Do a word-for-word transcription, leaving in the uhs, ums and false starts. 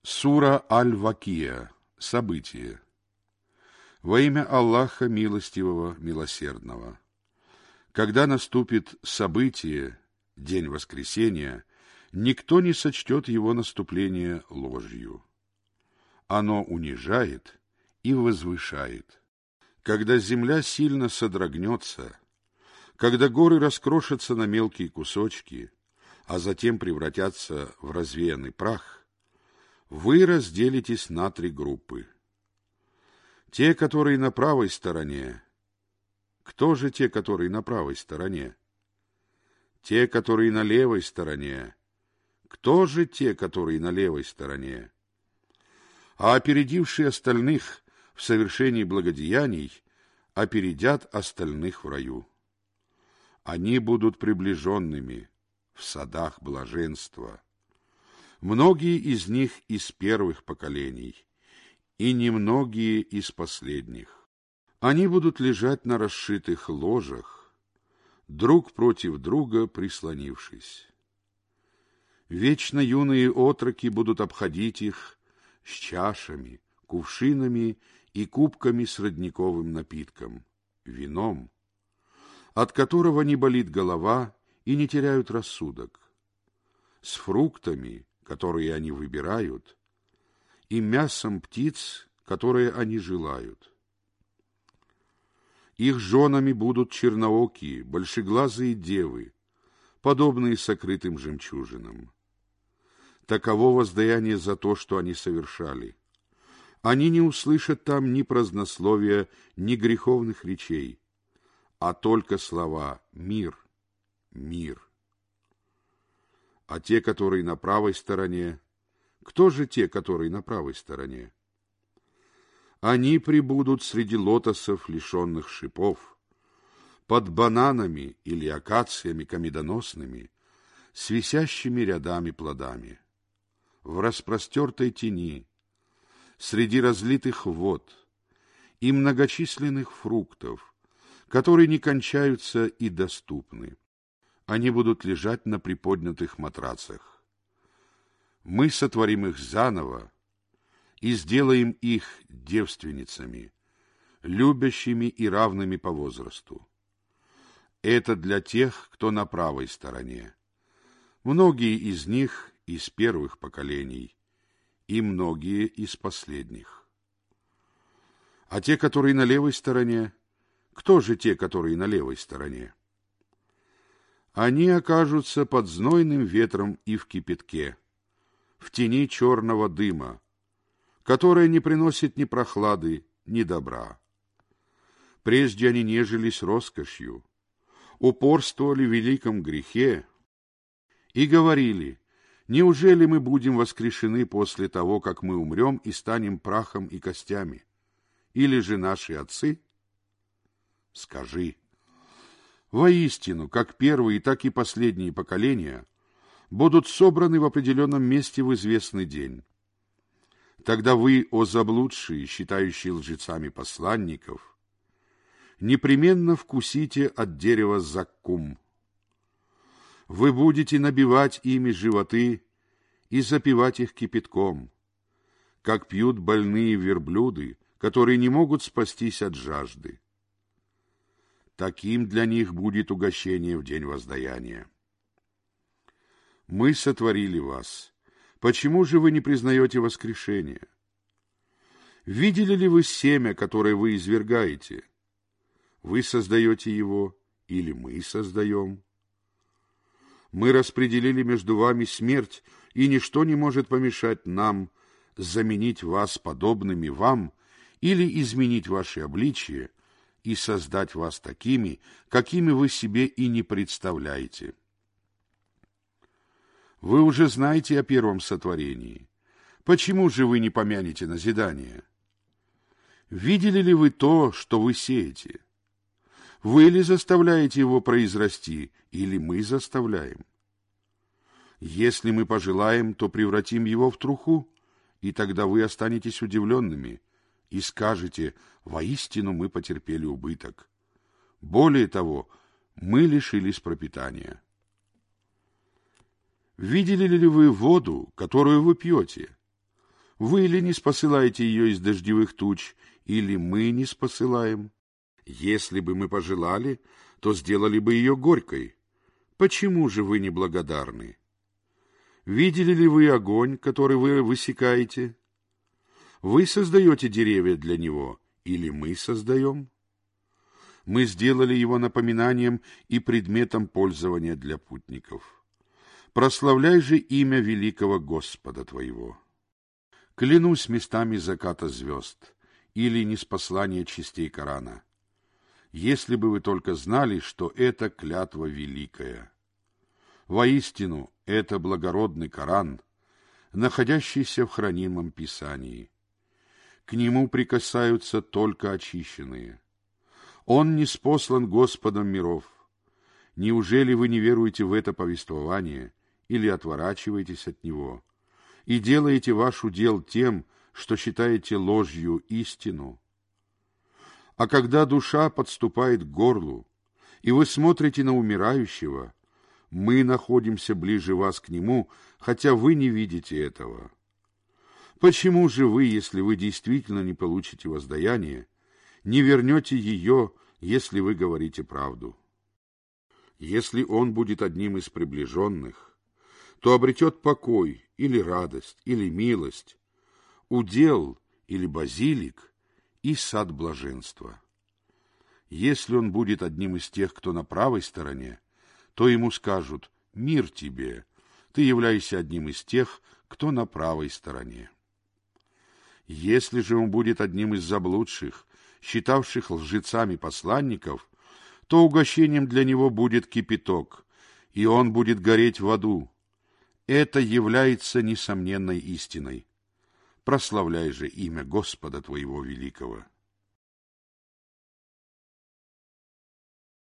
Сура Аль-Вакия. Событие. Во имя Аллаха Милостивого, Милосердного. Когда наступит событие, день воскресения, никто не сочтет его наступление ложью. Оно унижает и возвышает. Когда земля сильно содрогнется, когда горы раскрошатся на мелкие кусочки, а затем превратятся в развеянный прах, вы разделитесь на три группы. Те, которые на правой стороне. Кто же те, которые на правой стороне? Те, которые на левой стороне. Кто же те, которые на левой стороне? А опередившие остальных в совершении благодеяний опередят остальных в раю. Они будут приближенными в садах блаженства. Многие из них из первых поколений, и немногие из последних. Они будут лежать на расшитых ложах, друг против друга прислонившись. Вечно юные отроки будут обходить их с чашами, кувшинами и кубками с родниковым напитком, вином, от которого не болит голова и не теряют рассудок, с фруктами, которые они выбирают, и мясом птиц, которые они желают. Их женами будут черноокие, большеглазые девы, подобные сокрытым жемчужинам. Таково воздаяние за то, что они совершали. Они не услышат там ни празднословия, ни греховных речей, а только слова «мир, мир». А те, которые на правой стороне, кто же те, которые на правой стороне? Они пребудут среди лотосов, лишенных шипов, под бананами или акациями комедоносными, с висящими рядами плодами, в распростертой тени, среди разлитых вод и многочисленных фруктов, которые не кончаются и доступны. Они будут лежать на приподнятых матрацах. Мы сотворим их заново и сделаем их девственницами, любящими и равными по возрасту. Это для тех, кто на правой стороне. Многие из них из первых поколений, и многие из последних. А те, которые на левой стороне, кто же те, которые на левой стороне? Они окажутся под знойным ветром и в кипятке, в тени черного дыма, которая не приносит ни прохлады, ни добра. Прежде они нежились роскошью, упорствовали в великом грехе и говорили: неужели мы будем воскрешены после того, как мы умрем и станем прахом и костями? Или же наши отцы? Скажи: воистину, как первые, так и последние поколения будут собраны в определенном месте в известный день. Тогда вы, о заблудшие, считающие лжецами посланников, непременно вкусите от дерева заккум. Вы будете набивать ими животы и запивать их кипятком, как пьют больные верблюды, которые не могут спастись от жажды. Таким для них будет угощение в день воздаяния. Мы сотворили вас. Почему же вы не признаете воскрешение? Видели ли вы семя, которое вы извергаете? Вы создаете его, или мы создаем? Мы распределили между вами смерть, и ничто не может помешать нам заменить вас подобными вам или изменить ваше обличие и создать вас такими, какими вы себе и не представляете. Вы уже знаете о первом сотворении. Почему же вы не помянете назидание? Видели ли вы то, что вы сеете? Вы ли заставляете его произрасти, или мы заставляем? Если мы пожелаем, то превратим его в труху, и тогда вы останетесь удивленными и скажете: воистину мы потерпели убыток. Более того, мы лишились пропитания. Видели ли вы воду, которую вы пьете? Вы ли не спосылаете ее из дождевых туч, или мы не спосылаем? Если бы мы пожелали, то сделали бы ее горькой. Почему же вы неблагодарны? Видели ли вы огонь, который вы высекаете? Вы создаете деревья для него, или мы создаем? Мы сделали его напоминанием и предметом пользования для путников. Прославляй же имя великого Господа твоего. Клянусь местами заката звезд, или ниспослания частей Корана. Если бы вы только знали, что это клятва великая. Воистину, это благородный Коран, находящийся в хранимом Писании. К нему прикасаются только очищенные. Он ниспослан Господом миров. Неужели вы не веруете в это повествование или отворачиваетесь от него и делаете ваш удел тем, что считаете ложью истину? А когда душа подступает к горлу, и вы смотрите на умирающего, мы находимся ближе вас к нему, хотя вы не видите этого. Почему же вы, если вы действительно не получите воздаяние, не вернете ее, если вы говорите правду? Если он будет одним из приближенных, то обретет покой или радость, или милость, удел или базилик и сад блаженства. Если он будет одним из тех, кто на правой стороне, то ему скажут: «Мир тебе, ты являешься одним из тех, кто на правой стороне». Если же он будет одним из заблудших, считавших лжецами посланников, то угощением для него будет кипяток, и он будет гореть в аду. Это является несомненной истиной. Прославляй же имя Господа твоего великого.